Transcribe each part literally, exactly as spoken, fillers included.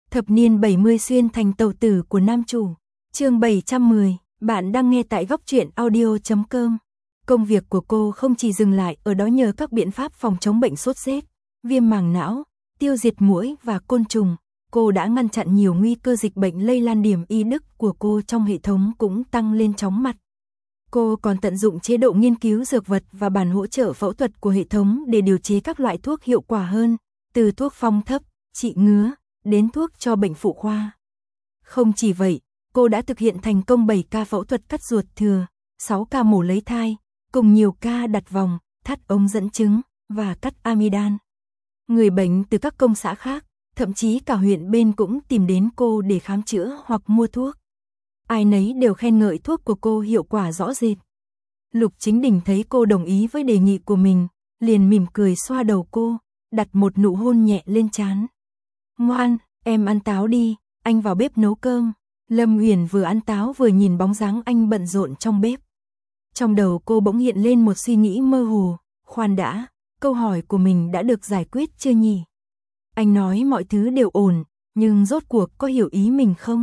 Thập niên bảy mươi xuyên thành tàu tử của nam chủ. Chương bảy trăm mười, bạn đang nghe tại góc truyện audio chấm com. Công việc của cô không chỉ dừng lại ở đó nhờ các biện pháp phòng chống bệnh sốt rét, viêm màng não, tiêu diệt muỗi và côn trùng. Cô đã ngăn chặn nhiều nguy cơ dịch bệnh lây lan, điểm y đức của cô trong hệ thống cũng tăng lên chóng mặt. Cô còn tận dụng chế độ nghiên cứu dược vật và bản hỗ trợ phẫu thuật của hệ thống để điều chế các loại thuốc hiệu quả hơn, từ thuốc phong thấp, trị ngứa, đến thuốc cho bệnh phụ khoa. Không chỉ vậy, cô đã thực hiện thành công bảy ca phẫu thuật cắt ruột thừa, sáu ca mổ lấy thai, cùng nhiều ca đặt vòng, thắt ống dẫn trứng và cắt amidan. Người bệnh từ các công xã khác, thậm chí cả huyện bên cũng tìm đến cô để khám chữa hoặc mua thuốc. Ai nấy đều khen ngợi thuốc của cô hiệu quả rõ rệt. Lục Chính Đình thấy cô đồng ý với đề nghị của mình, liền mỉm cười xoa đầu cô, đặt một nụ hôn nhẹ lên trán. Ngoan, em ăn táo đi, anh vào bếp nấu cơm. Lâm Uyển vừa ăn táo vừa nhìn bóng dáng anh bận rộn trong bếp. Trong đầu cô bỗng hiện lên một suy nghĩ mơ hồ, khoan đã, câu hỏi của mình đã được giải quyết chưa nhỉ? Anh nói mọi thứ đều ổn, nhưng rốt cuộc có hiểu ý mình không?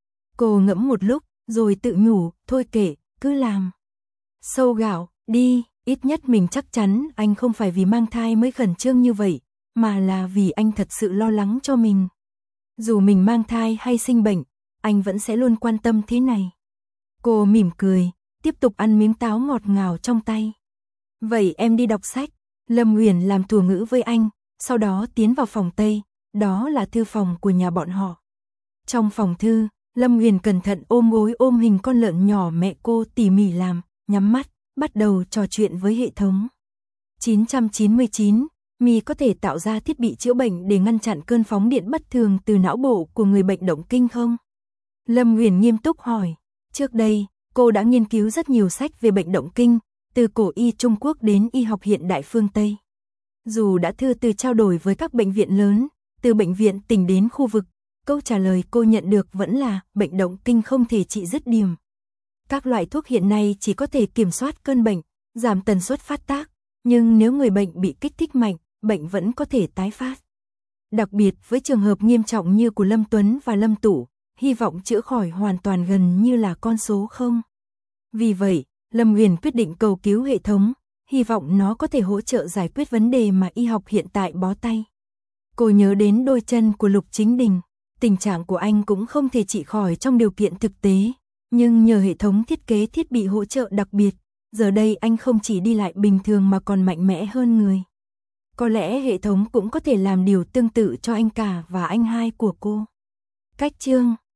Cô ngẫm một lúc, rồi tự nhủ, thôi kệ, cứ làm. Sâu gạo, đi, ít nhất mình chắc chắn anh không phải vì mang thai mới khẩn trương như vậy, mà là vì anh thật sự lo lắng cho mình. Dù mình mang thai hay sinh bệnh, anh vẫn sẽ luôn quan tâm thế này. Cô mỉm cười, tiếp tục ăn miếng táo ngọt ngào trong tay. Vậy em đi đọc sách. Lâm Uyển làm thủ ngữ với anh, sau đó tiến vào phòng Tây, đó là thư phòng của nhà bọn họ. Trong phòng thư, Lâm Uyển cẩn thận ôm gối ôm hình con lợn nhỏ mẹ cô tỉ mỉ làm, nhắm mắt, bắt đầu trò chuyện với hệ thống. chín trăm chín mươi chín, Mi có thể tạo ra thiết bị chữa bệnh để ngăn chặn cơn phóng điện bất thường từ não bộ của người bệnh động kinh không? Lâm Uyển nghiêm túc hỏi. Trước đây, cô đã nghiên cứu rất nhiều sách về bệnh động kinh, từ cổ y Trung Quốc đến y học hiện đại phương Tây. Dù đã thư từ trao đổi với các bệnh viện lớn, từ bệnh viện tỉnh đến khu vực, câu trả lời cô nhận được vẫn là bệnh động kinh không thể trị dứt điểm. Các loại thuốc hiện nay chỉ có thể kiểm soát cơn bệnh, giảm tần suất phát tác, nhưng nếu người bệnh bị kích thích mạnh, bệnh vẫn có thể tái phát. Đặc biệt với trường hợp nghiêm trọng như của Lâm Tuấn và Lâm Tủ, hy vọng chữa khỏi hoàn toàn gần như là con số không. Vì vậy, Lâm Uyển quyết định cầu cứu hệ thống, hy vọng nó có thể hỗ trợ giải quyết vấn đề mà y học hiện tại bó tay. Cô nhớ đến đôi chân của Lục Chính Đình, tình trạng của anh cũng không thể trị khỏi trong điều kiện thực tế, nhưng nhờ hệ thống thiết kế thiết bị hỗ trợ đặc biệt, giờ đây anh không chỉ đi lại bình thường mà còn mạnh mẽ hơn người. Có lẽ hệ thống cũng có thể làm điều tương tự cho anh cả và anh hai của cô. Cách chương